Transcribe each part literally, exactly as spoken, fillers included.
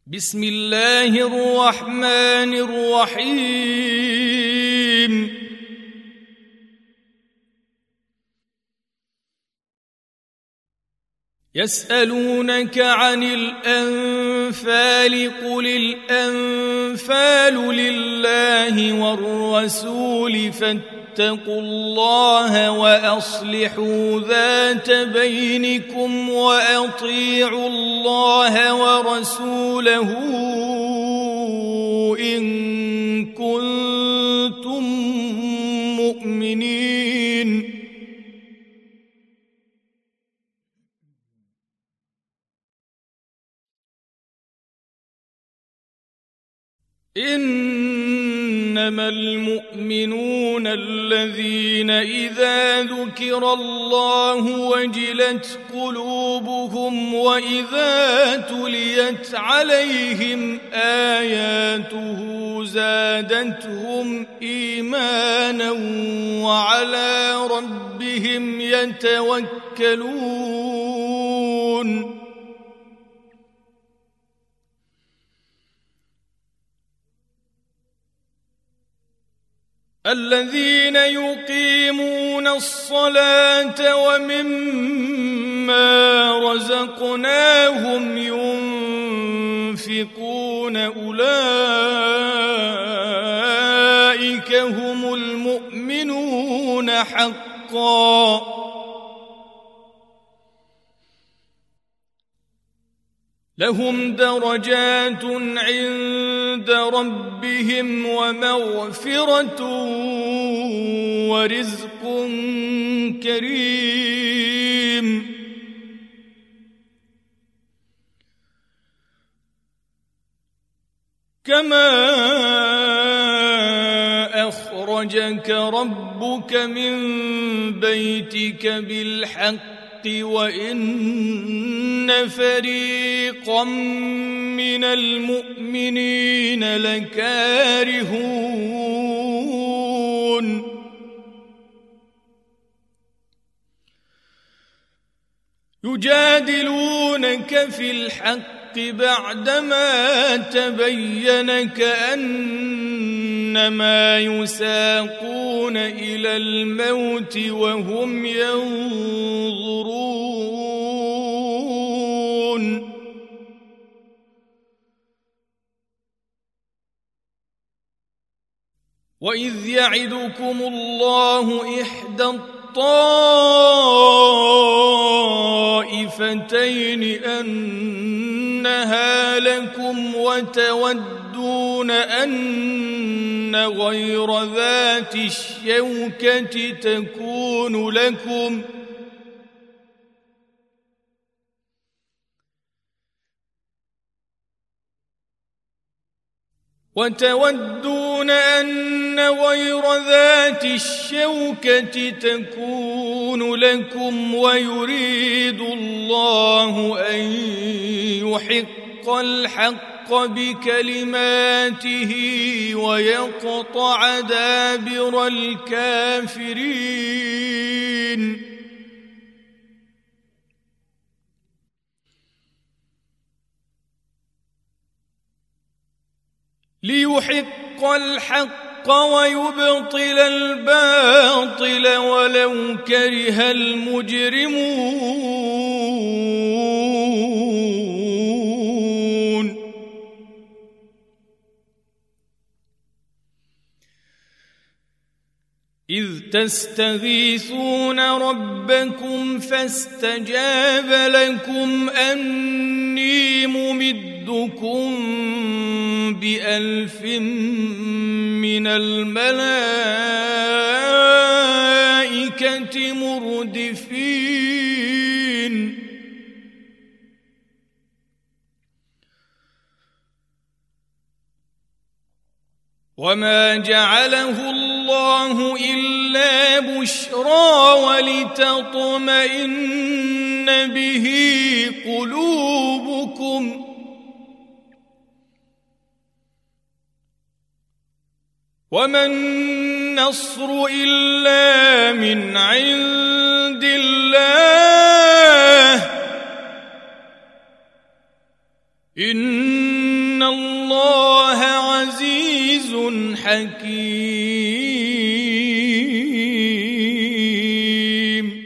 بسم الله الرحمن الرحيم يسألونك عن الأنفال قل الأنفال لله والرسول فاتقوا الله وأصلحوا ذات بينكم وأطيعوا الله ورسوله إن كنتم مؤمنين. إنما المؤمنون الذين إذا ذكر الله وجلت قلوبهم وإذا تليت عليهم آياته زادتهم إيمانا وعلى ربهم يتوكلون. الذين يقيمون الصلاة ومما رزقناهم ينفقون أولئك هم المؤمنون حقا. لهم درجات عند ربهم ومغفرة ورزق كريم. كما أخرجك ربك من بيتك بالحق وإن فريقا من المؤمنين لكارهون. يجادلونك في الحق بعدما تبين كأنما يساقون إلى الموت وهم ينظرون. وإذ يعدكم الله إحدى الطائفتين أنها لكم وتودون أن غير ذات الشوكة تكون لكم وتودون أن غير ذات الشوكة تكون لكم ويريد الله أن يحق الحق بكلماته ويقطع دابر الكافرين. ليحق الحق ويبطل الباطل ولو كره المجرمون. إذ تستغيثون ربكم فاستجاب لكم أني ممدكم بألف من الملائكة مردفين. وما جعله الله إلا بشرى ولتطمئن به قلوبكم وما النصر إلا من عند الله إن إن الله عزيز حكيم.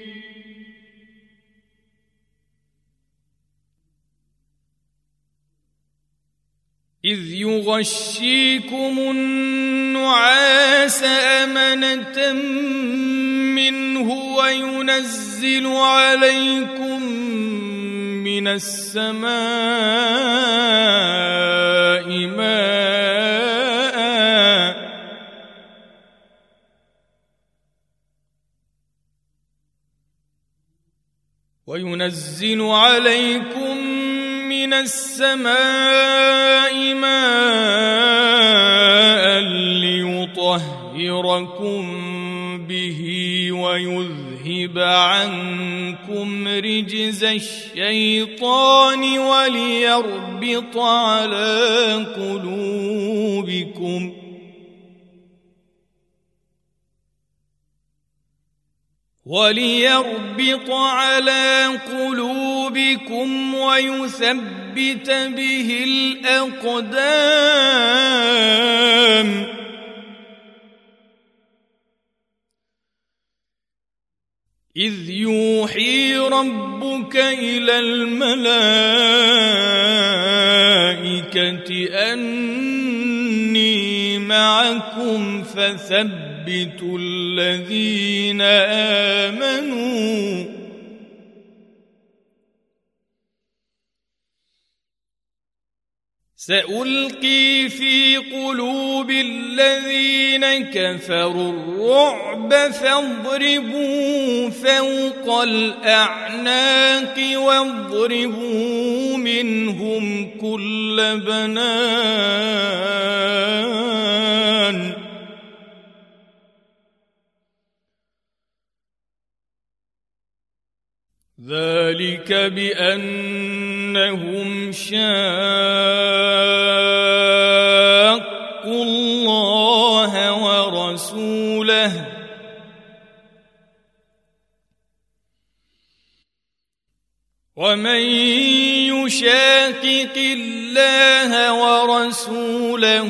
إذ يغشيكم النعاس أمنة منه وينزل عليكم من السماء ماء وينزل عليكم من السماء ماء ليطهركم به ويذهب عنكم رجز الشيطان وليربط على قلوبكم وليربط على قلوبكم ويثبت به الأقدام. إذ يوحي ربك إلى الملائكة أني معكم فثبتوا الذين آمنوا سألقي في قلوب الذين كفروا الرعب فاضربوا فوق الأعناق واضربوا منهم كل بنان. ذلك بأنهم شاقوا الله ورسوله ومن يشاقق الله ورسوله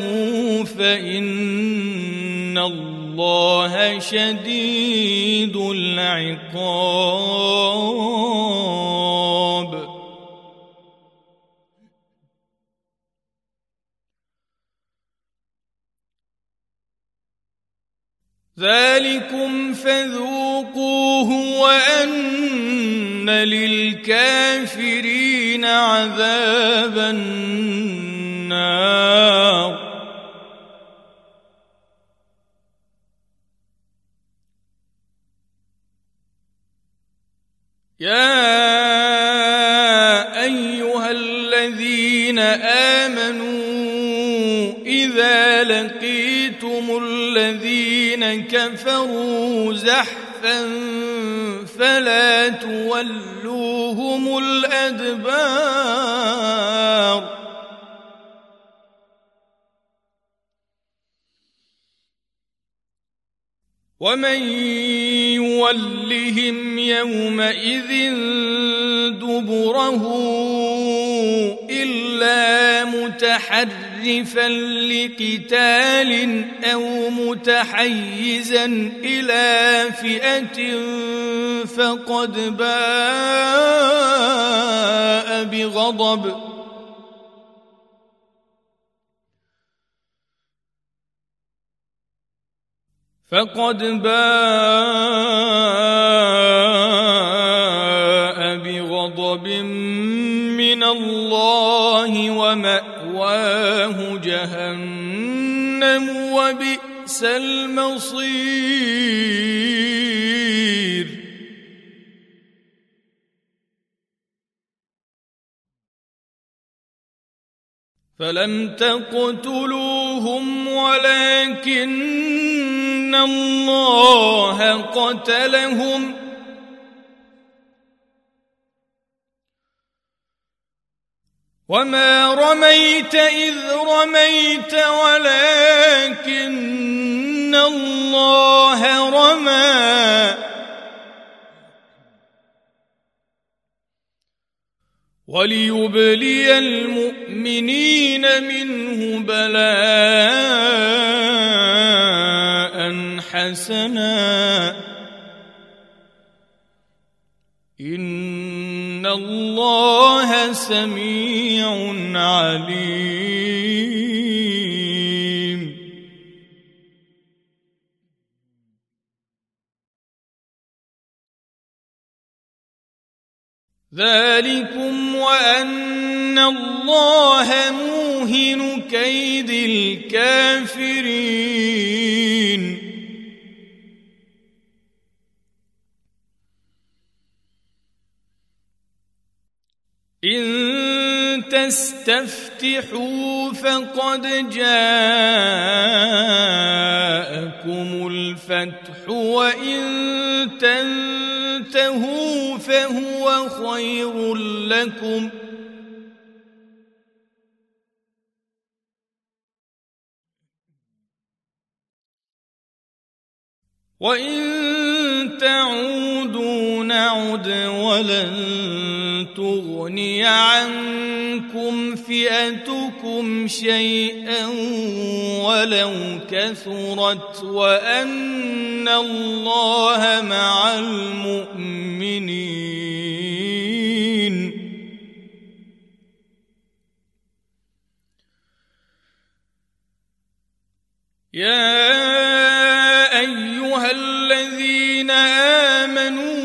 فإن الله شديد العقاب. ذلكم فذوقوه وأن للكافرين عذاب النار. يا أيها الذين آمنوا إذا لقيتم الذين كفروا زحفا فلا تولوهم الأدبار. ومن يولهم يومئذ دبره إلا متحرفا لقتال أو متحيزا إلى فئة فقد باء بغضب فقد باء بغضب من الله ومأواه جهنم وبئس المصير. فلم تقتلوهم ولكن الله قتلهم وما رميت إذ رميت ولكن الله رمى وليبلي المؤمنين منه بلاء حسنا إن الله سميع عليم. ذلكم وأن الله موهن كيد الكافرين. إن تستفتحوا فقد جاءكم الفتح وإن تنتهوا فهو خير لكم وإن تعودوا نعد ولن تغني عنكم فئتكم شيئا ولو كثرت وأن الله مع المؤمنين. يا أيها الذين آمنوا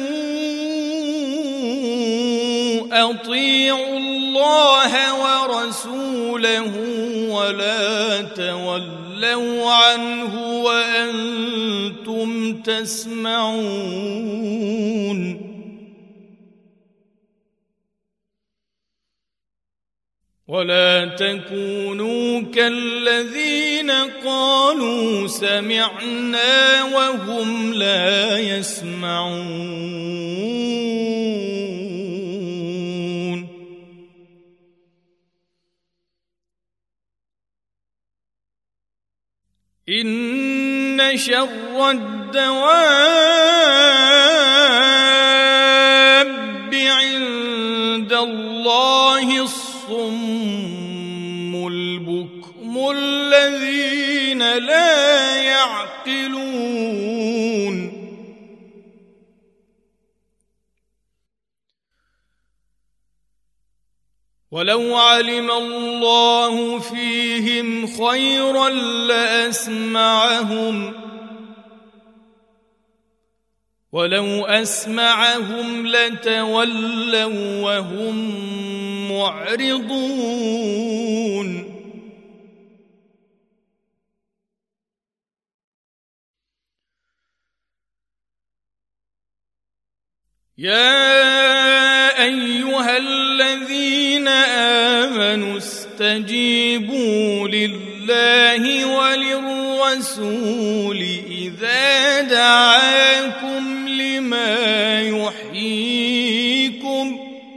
أطيعوا الله ورسوله ولا تولوا عنه وأنتم تسمعون. ولا تكونوا كالذين قالوا سمعنا وهم لا يسمعون. إن شر الدواب عند الله الصم البكم الذين لا يعقلون. ولو علم الله فيهم خيرا لأسمعهم ولو أسمعهم لتولوا وهم معرضون. يا أيها الذين آمنوا استجيبوا لله وللرسول إذا دعاكم لما يحييكم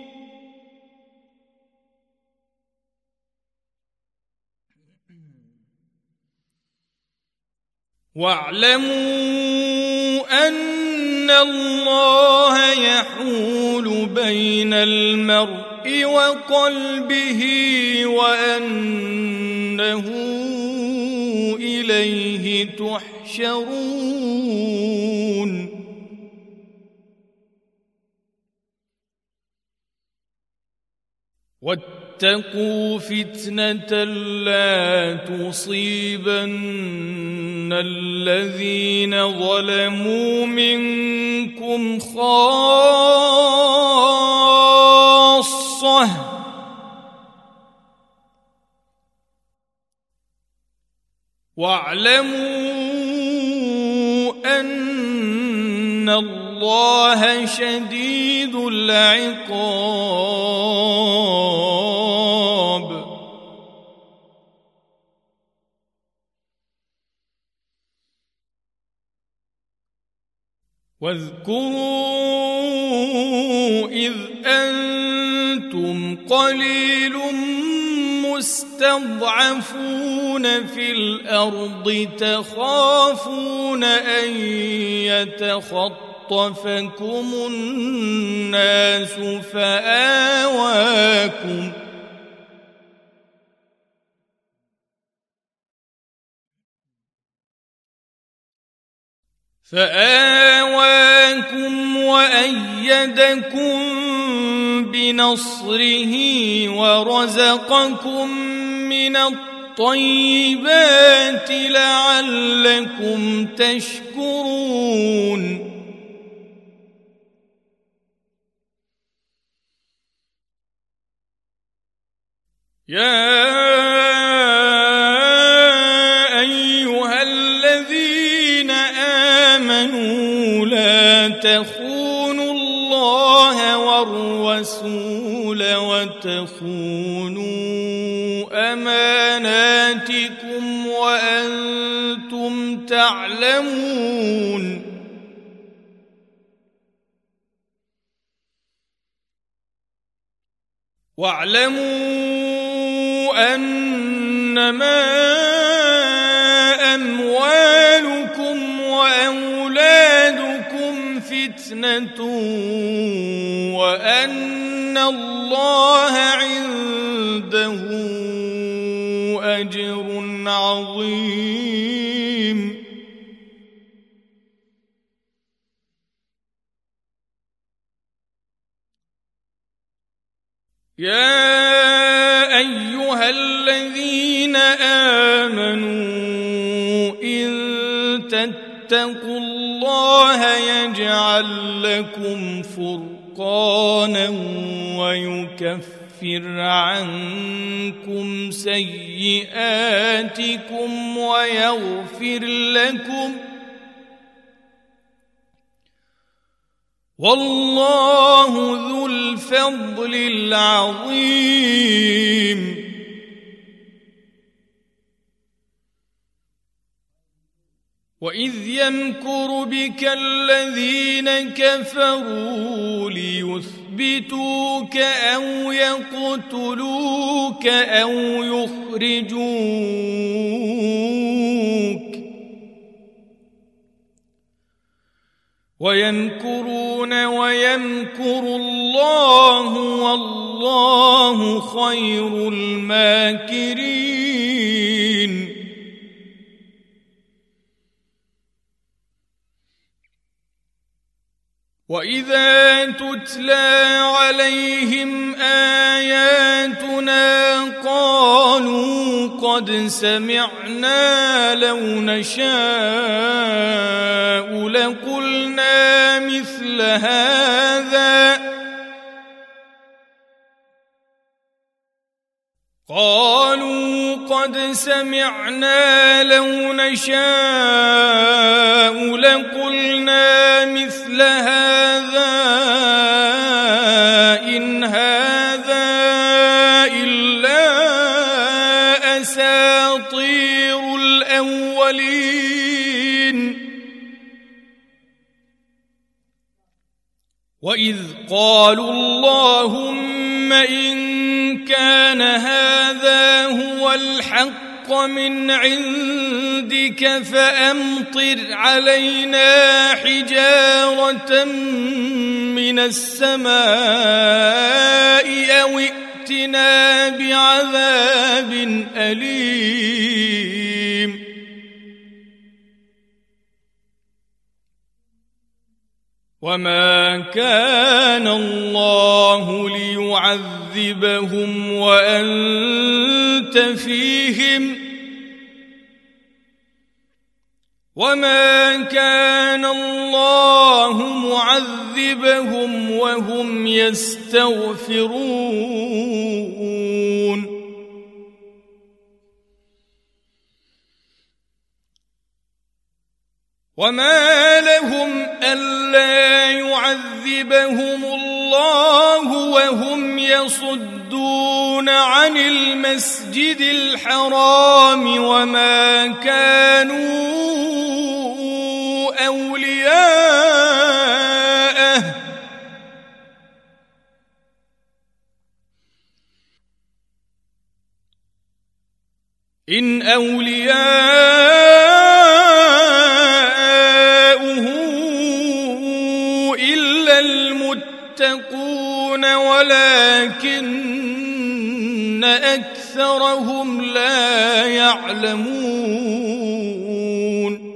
واعلموا أن الله يحول بين المرء وقلبه وأنه إليه تحشرون. واتقوا فتنة لا تصيبن الذين ظلموا منكم خاصة واعلموا أن الله شديد العقاب. واذكروا إذ أنتم قليل مستضعفون في الأرض تخافون أن يتخطفكم خطفكم الناس فآواكم فآواكم وأيدكم بنصره ورزقكم من الطيبات لعلكم تشكرون يا أيها الذين آمنوا لا تخونوا الله والرسول وتخونوا أماناتكم وأنتم تعلمون واعلموا أنما أموالكم وأولادكم فتنة وأن الله عنده أجر عظيم يا أيها الذين آمنوا إن تتقوا الله يجعل لكم فرقانا ويكفر عنكم سيئاتكم ويغفر لكم والله ذو الفضل العظيم وإذ يمكر بك الذين كفروا ليثبتوك أو يقتلوك أو يخرجوك ويمكرون ويمكر الله والله خير الماكرين وإذا تتلى عليهم آياتنا قالوا قد سمعنا لو نشاء لقلنا مثل هذا قالوا قد سمعنا لو نشاء لقلنا مثل هذا إن هذا إلا أساطير الأولين وإذ قالوا اللهم إن كان هذا هو الحق من عندك فأمطر علينا حجارة من السماء أو ائتنا بعذاب أليم وما كان الله ليعذبهم وأنت فيهم وما كان الله معذبهم وهم يستغفرون وما لهم ألا يعذبهم الله وهم يصدون عن المسجد الحرام وما كانوا أولياءه إن أولياءه ولكن أكثرهم لا يعلمون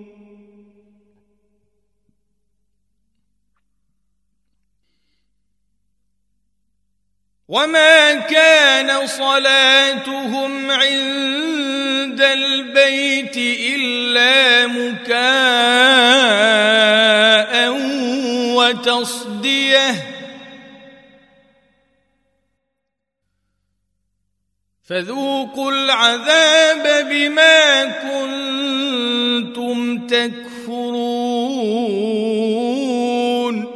وما كان صلاتهم عند البيت إلا مكاء وتصدية فذوقوا العذاب بما كنتم تكفرون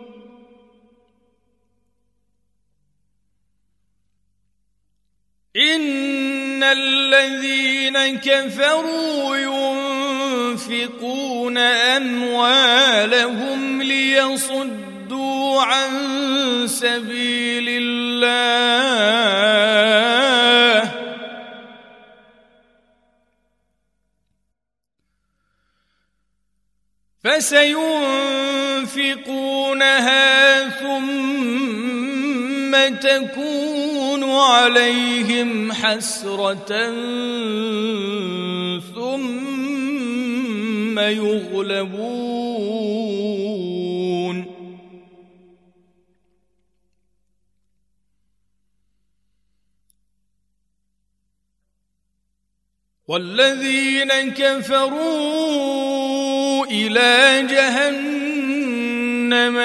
إن الذين كفروا ينفقون أموالهم ليصدوا عن سبيل الله فسينفقونها ثم تكون عليهم حسرة ثم يغلبون والذين كفروا إلى جهنم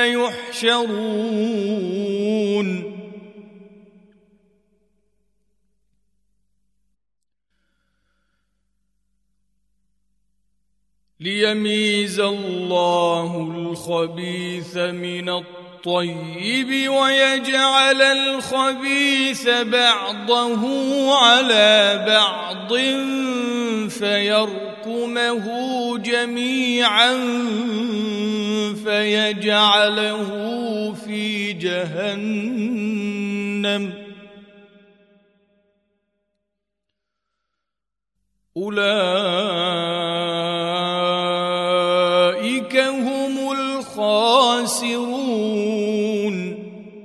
يحشرون ليميز الله الخبيث من الطيب ويجعل الخبيث بعضه على بعض فيركمه جميعا فيجعله في جهنم أولئك هم الخاسرون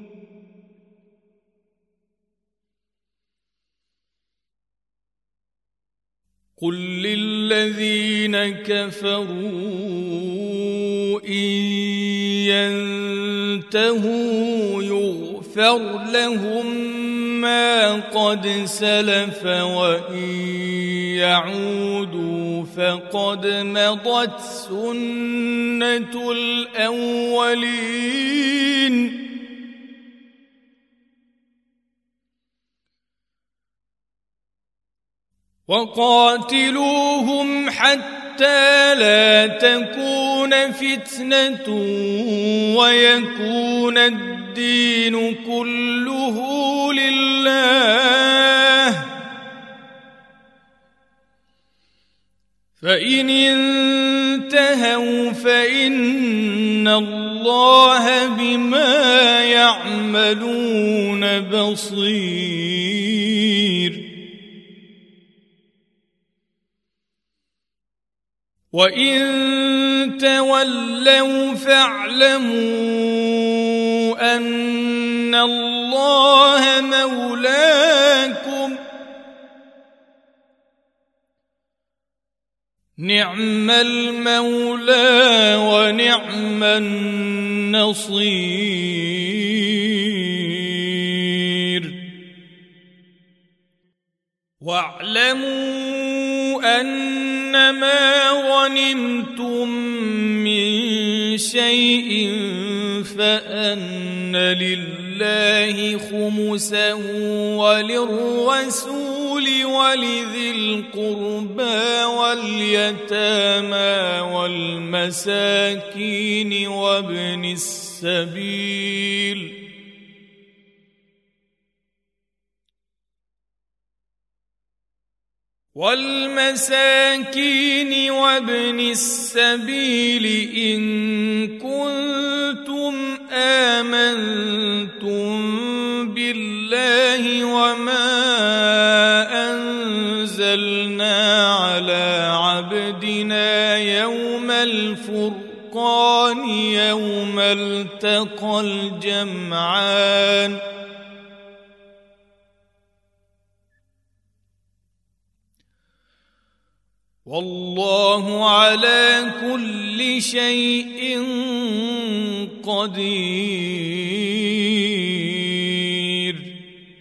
قل للذين كفروا إن ينتهوا يغفر لهم ما قد سلف وإن يعودوا فقد مضت سنة الأولين وقاتلوهم حتى لا تكون فتنة ويكون الدين كله لله فإن انتهوا فإن الله بما يعملون بصير وإن تولوا فاعلموا أن الله مولاكم نعم المولى ونعم النصير واعلموا أنما غنمتم من شيء فأن لله خمسه وللرسول ولذي القربى واليتامى والمساكين وابن السبيل والمساكين وابن السبيل إن كنتم آمنتم بالله وما أنزلنا على عبدنا يوم الفرقان يوم يوم التقى الجمعان والله على كل شيء قدير.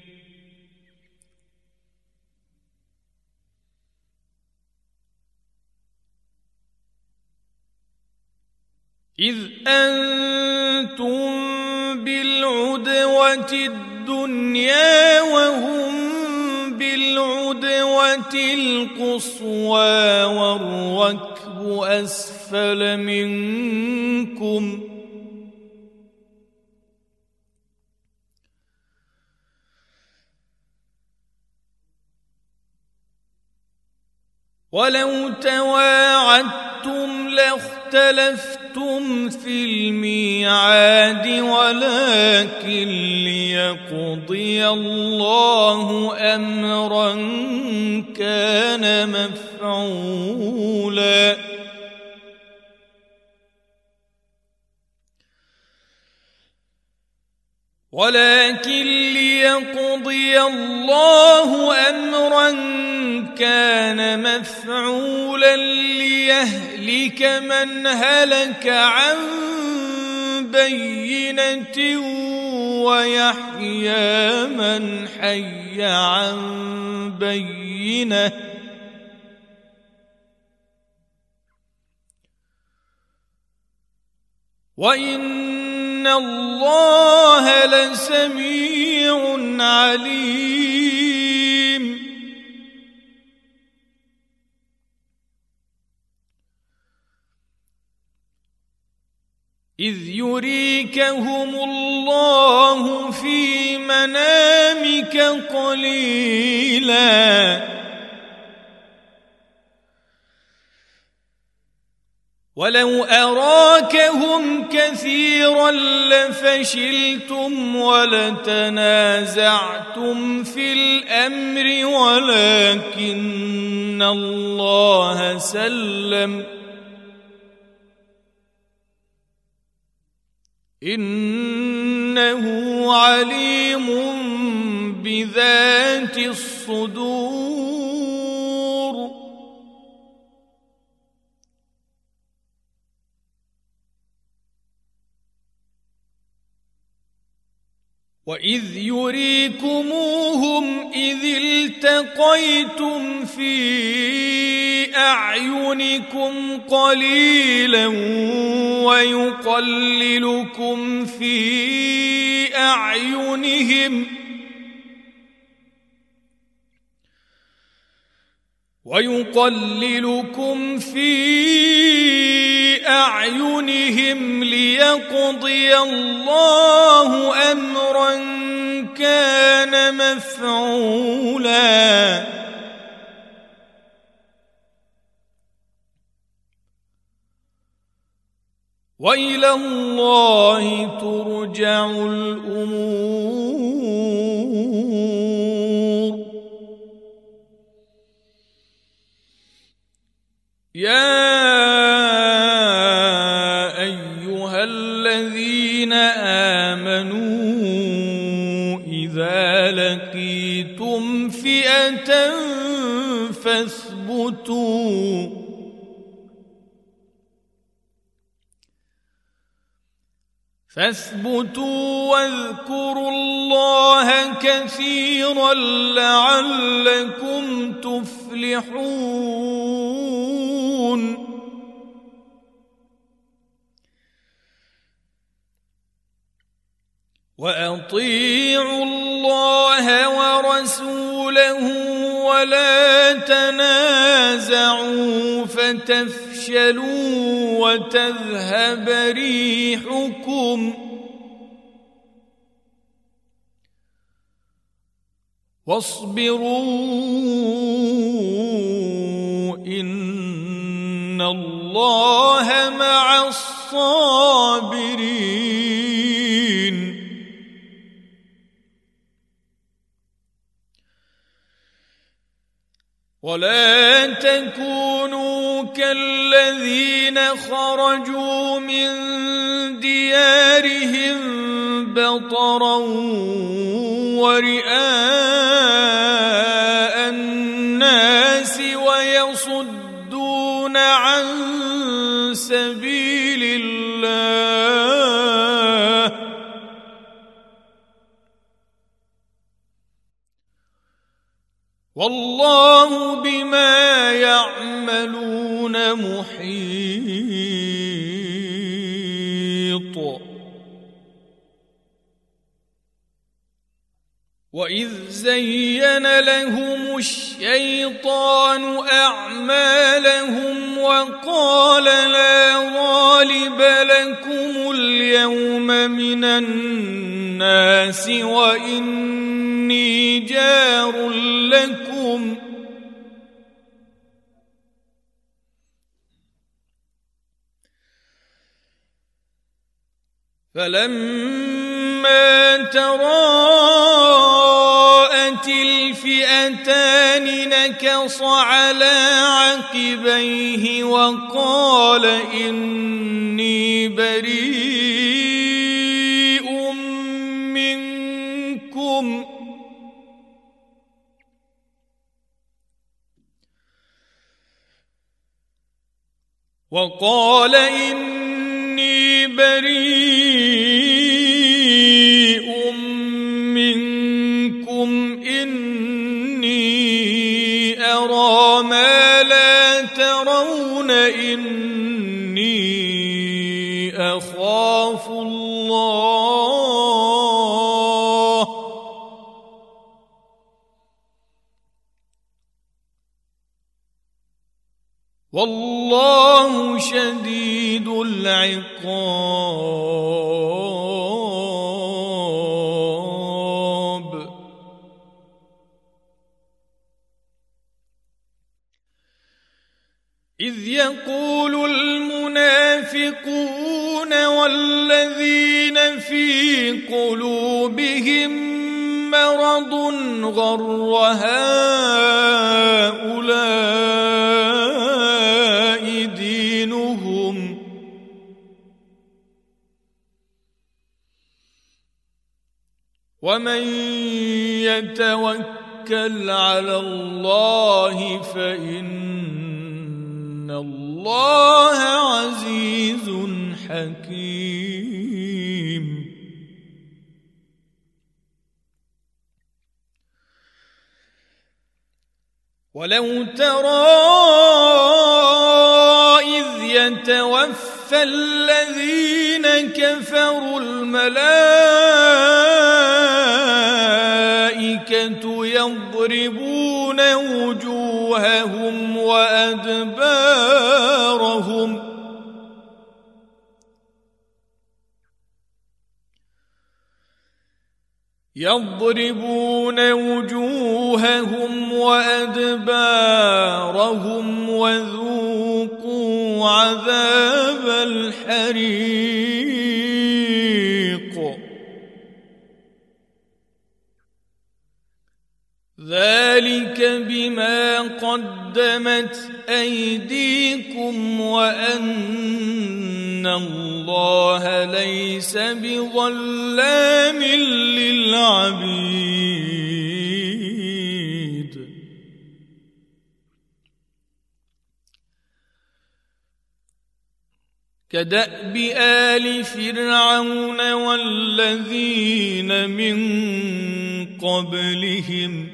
إذ أنتم بالعدوة الدنيا وهم بالعدوة القصوى والركب أسفل منكم ولو تواعدتم لاختلفتم في الميعاد ولكن ليقضي الله أمرا كان مفعولا ولكن ليقضي الله أمرا كان مفعولا ليهلك من هلك عن بينة ويحيى من حي عن بينة وإن الله لسميع عليم. إذ يريكهم الله في منامك قليلا ولو أراكهم كثيرا لفشلتم ولتنازعتم في الأمر ولكن الله سلم إنه عليم بذات الصدور. وإذ يريكموهم إذ التقيتم في أعينكم قليلا ويقللكم في أعينهم ويقللكم في أعينهم ليقضي الله أمرا كان مفعولا وإلى الله ترجع الأمور. يا أيها الذين آمنوا إذا لقيتم فئة فاثبتوا فاثبتوا واذكروا الله كثيرا لعلكم تفلحون. وأطيعوا الله ورسوله ولا تنازعوا فتفشلوا وتذهب ريحكم واصبروا إن الله مع الصابرين. ولا تكونوا كالذين خرجوا من ديارهم بطرا ورئاء الناس ويصدون عن سبيل الله والله بما يعملون محيط. وإذ زين لهم الشيطان أعمالهم وقال لا غالب لكم اليوم من الناس وإني جار لكم فلما تراءت الفئتان نكص على عقبيه وقال إني بريء منكم وقال إني بريء منكم إني أرى ما لا ترون إني أخاف الله والله شديد العقاب. إذ يقول المنافقون والذين في قلوبهم مرض غر هؤلاء دينهم ومن يتوكل على الله فإن الله عزيز حكيم. ولو ترى إذ يتوفى الذين كفروا الملائكة يضربون وجوههم وأدبارهم يضربون وجوههم وأدبارهم وذوقوا عذاب الحريق ذلك بما قدمت أيديكم وأن الله ليس بظلام للعبيد. كدأب آل فرعون والذين من قبلهم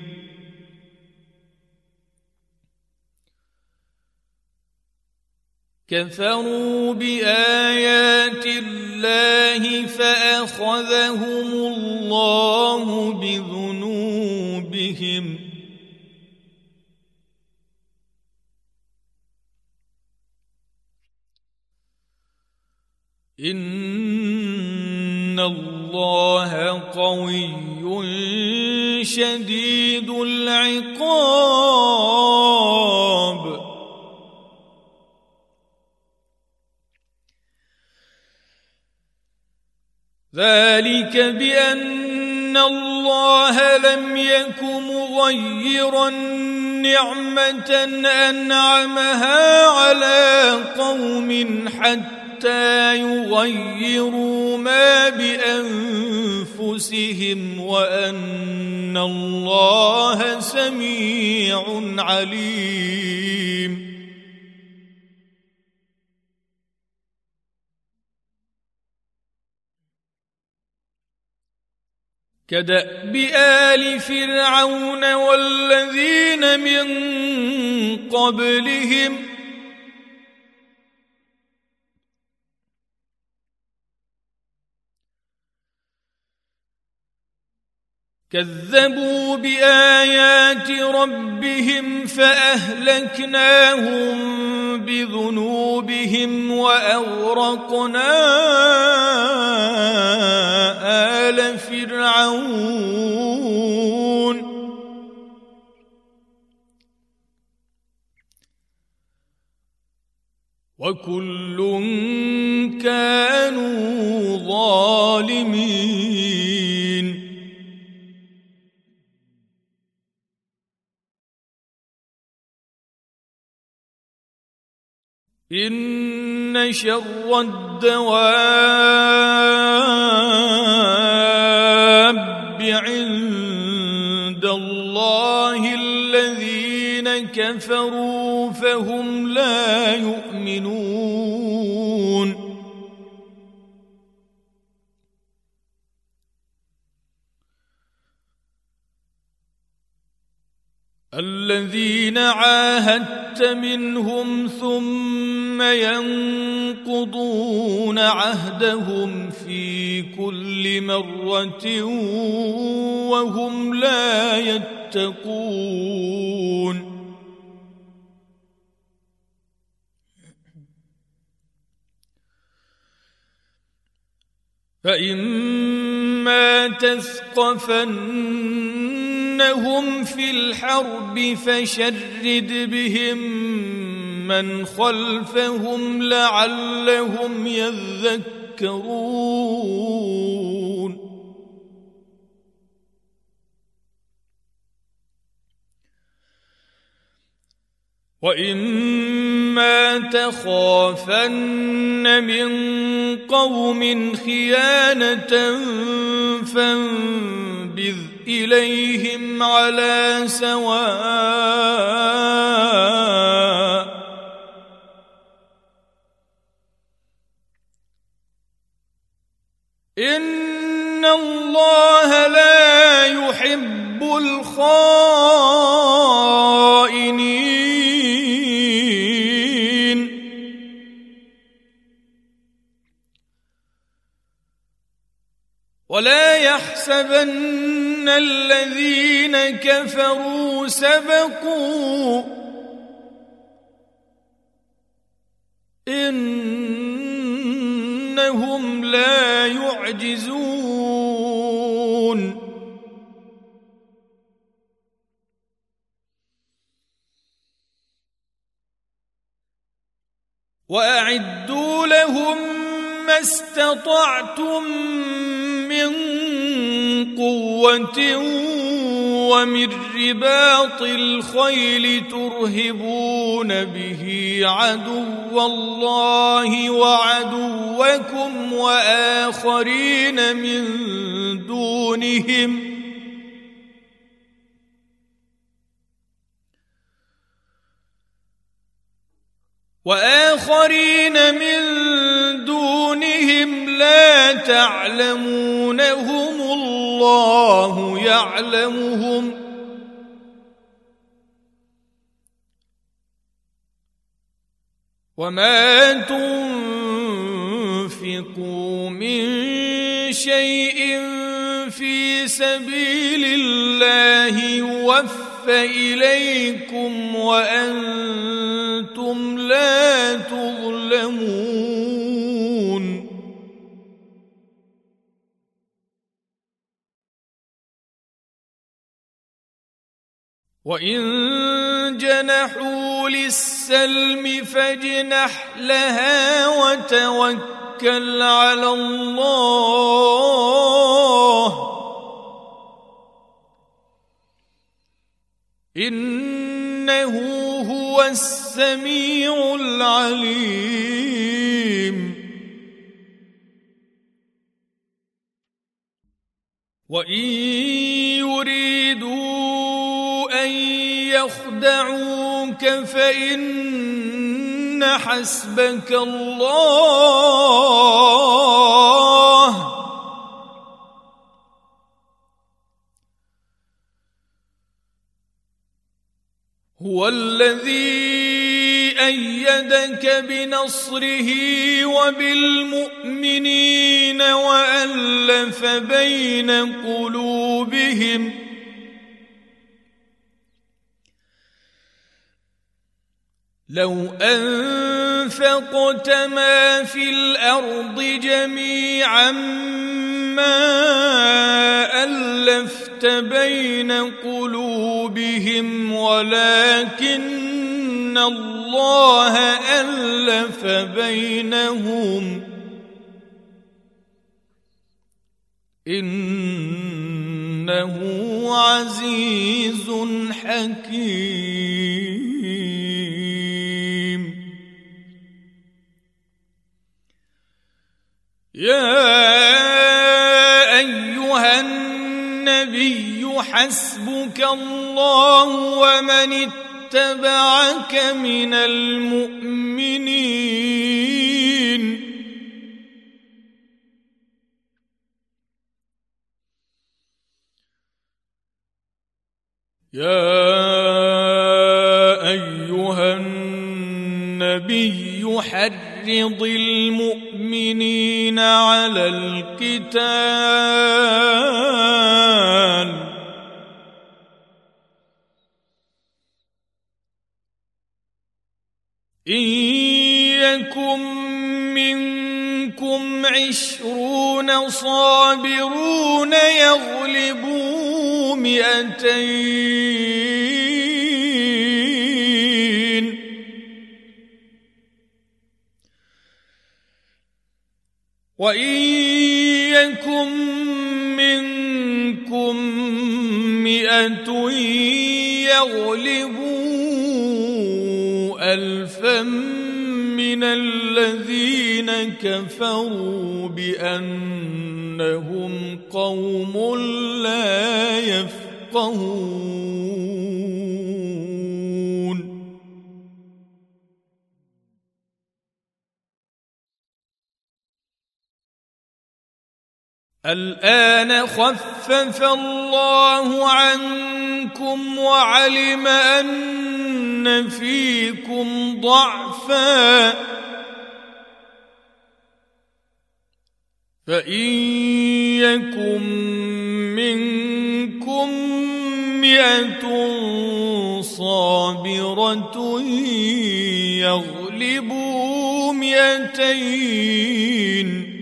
كفروا بآيات الله فأخذهم الله بذنوبهم إن الله قوي شديد العقاب. ذلك بأن إن الله لم يك مغيرا نعمة أنعمها على قوم حتى يغيروا ما بأنفسهم وأن الله سميع عليم. كدأب آل فرعون والذين من قبلهم كذبوا بآيات ربهم فأهلكناهم بذنوبهم وأغرقنا آل فرعون وكل كانوا ظالمين. إن شر الدواب عند الله الذين كفروا فهم لا يؤمنون. الذين عاهدت منهم ثم ينقضون عهدهم في كل مرة وهم لا يتقون. فإما تثقفنهم في الحرب فشرد بهم من خلفهم لعلهم يذكرون. وإما تخافن من قوم خيانة فانبذ إليهم على سواء إن الله لا يحب الخائنين. ولا يحسبن الذين كفروا سبقوا إنهم لا يعجزون. وأعدوا لهم ما استطعتم من قوة ومن رباط الخيل ترهبون به عدو الله وعدوكم وآخرين من دونهم وآخرين من دونهم لا تعلمونهم الله يعلمهم وما تنفقوا من شيء في سبيل الله يوفى إليكم وأنتم لا تظلمون. وإن جنحوا للسلم فاجنح لها وتوكل على الله إنه هو السميع العليم. وإن يريدوا أن يخدعوك فإن حسبك الله هو الذي أيدك بنصره وبالمؤمنين وألف بين قلوبهم لو أنفقت ما في الأرض جميعا ما ألفت بين قلوبهم ولكن الله ألف بينهم إنه عزيز حكيم. يا أيها النبي حسبك الله ومن اتبعك من المؤمنين. يا أيها النبي حرض المؤمنين على القتال إن يكن منكم عشرون صابرون يغلبوا مئتين وإن يكن منكم مئة يغلبوا ألفا من الذين كفروا بأنهم قوم لا يفقهون. الآن خفف الله عنكم وعلم أن فيكم ضعفا فإن يكن منكم مئة صابرة يغلبوا مئتين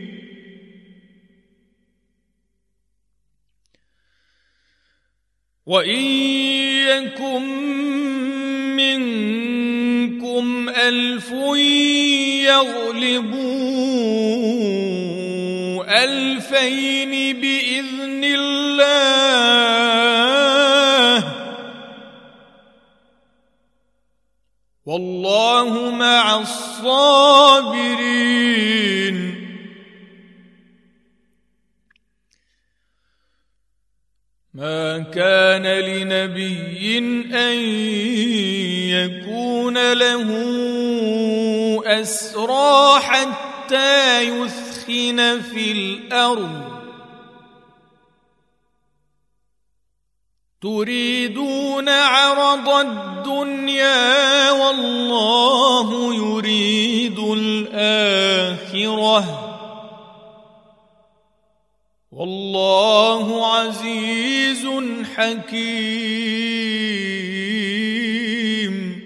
وإن يكن منكم ألف يغلبوا ألفين بإذن الله والله مع الصابرين. ما كان لنبي أن يكون له أسرى حتى يثخن في الأرض تريدون عرض الدنيا والله يريد الآخرة والله عزيز حكيم.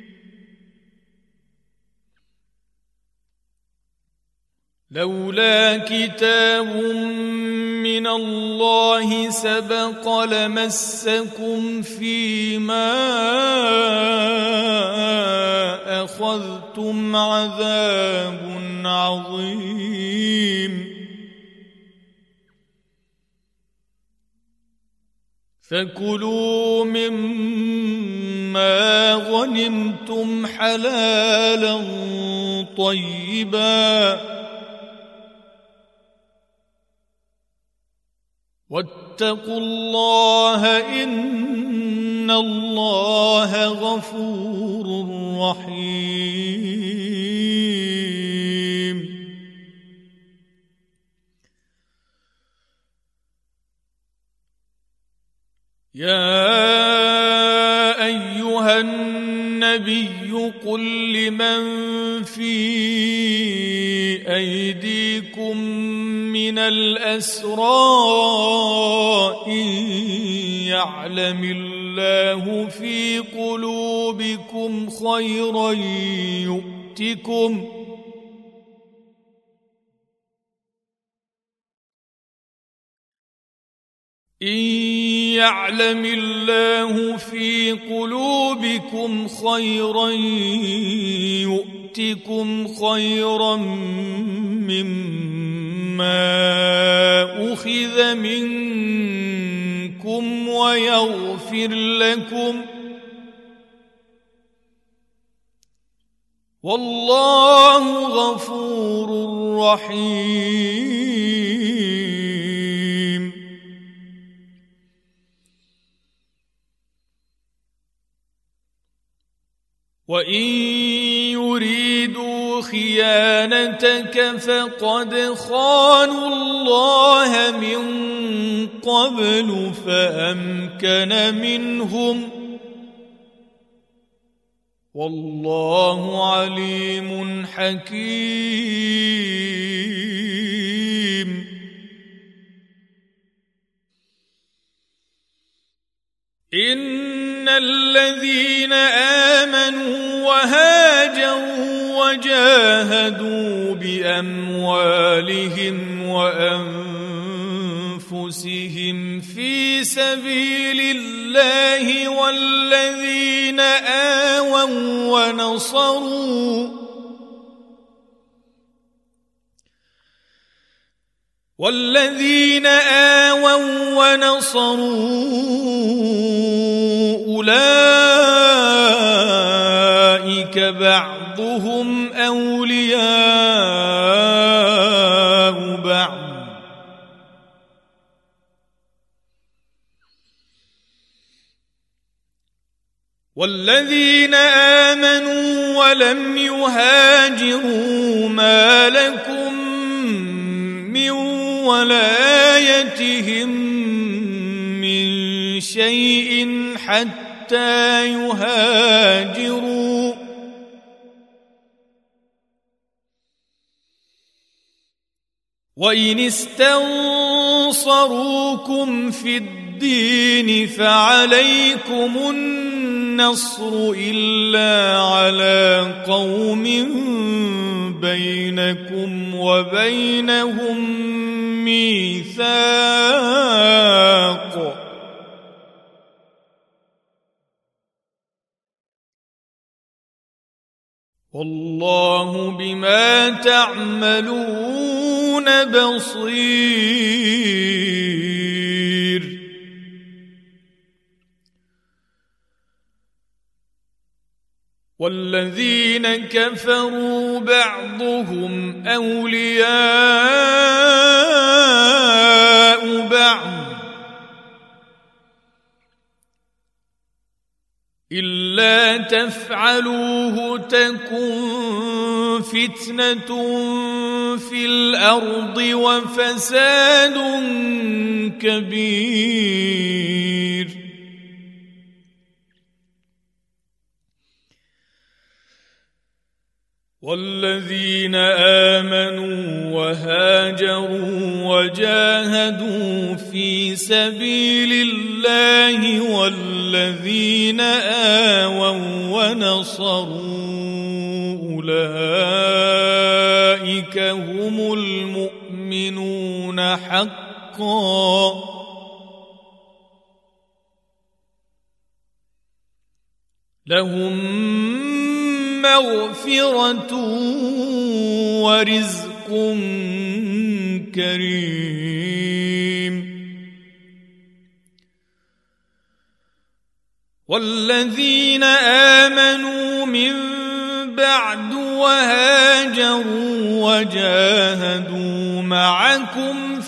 لولا كتاب من الله سبق لمسكم فيما أخذتم عذاب عظيم. فكلوا مما غنمتم حلالا طيبا واتقوا الله إن الله غفور رحيم. يا أيها النبي قل لمن في أيديكم من الأسرى إن يعلم الله في قلوبكم خيرا يؤتكم إن يعلم الله في قلوبكم خيرا يؤتكم خيرا مما أخذ منكم ويغفر لكم والله غفور رحيم. وإن يريدوا خيانتك فقد خانوا الله من قبل فأمكن منهم والله عليم حكيم. إن الذين آمنوا وهاجروا وجاهدوا بأموالهم وأنفسهم في سبيل الله والذين آووا ونصروا والذين آووا ونصروا أولئك بعضهم أولياء بعض والذين آمنوا ولم يهاجروا ما لكم من ولايتهم من شيء حتى يهاجروا وإن استنصروكم في الدين فعليكم النصر إلا على قوم بينكم وبينهم ميثاق والله بما تعملون بصير. والذين كفروا بعضهم أولياء بعض إلا تفعلوه تكن فتنة في الأرض وفساد كبير. والذين آمنوا وهاجروا وجاهدوا في سبيل الله والذين آووا ونصروا أولئك هم المؤمنون حقا لهم مغفرة ورزق كريم. والذين آمنوا من بعد وهاجروا وجاهدوا معكم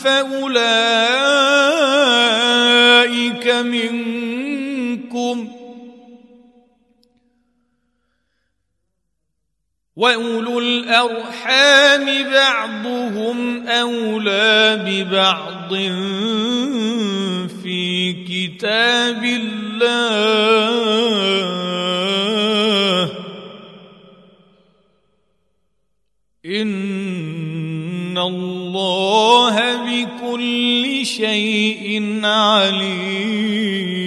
فأولئك منكم وأولو الأرحام بعضهم أولى ببعض في كتاب الله إن الله بكل شيء عليم.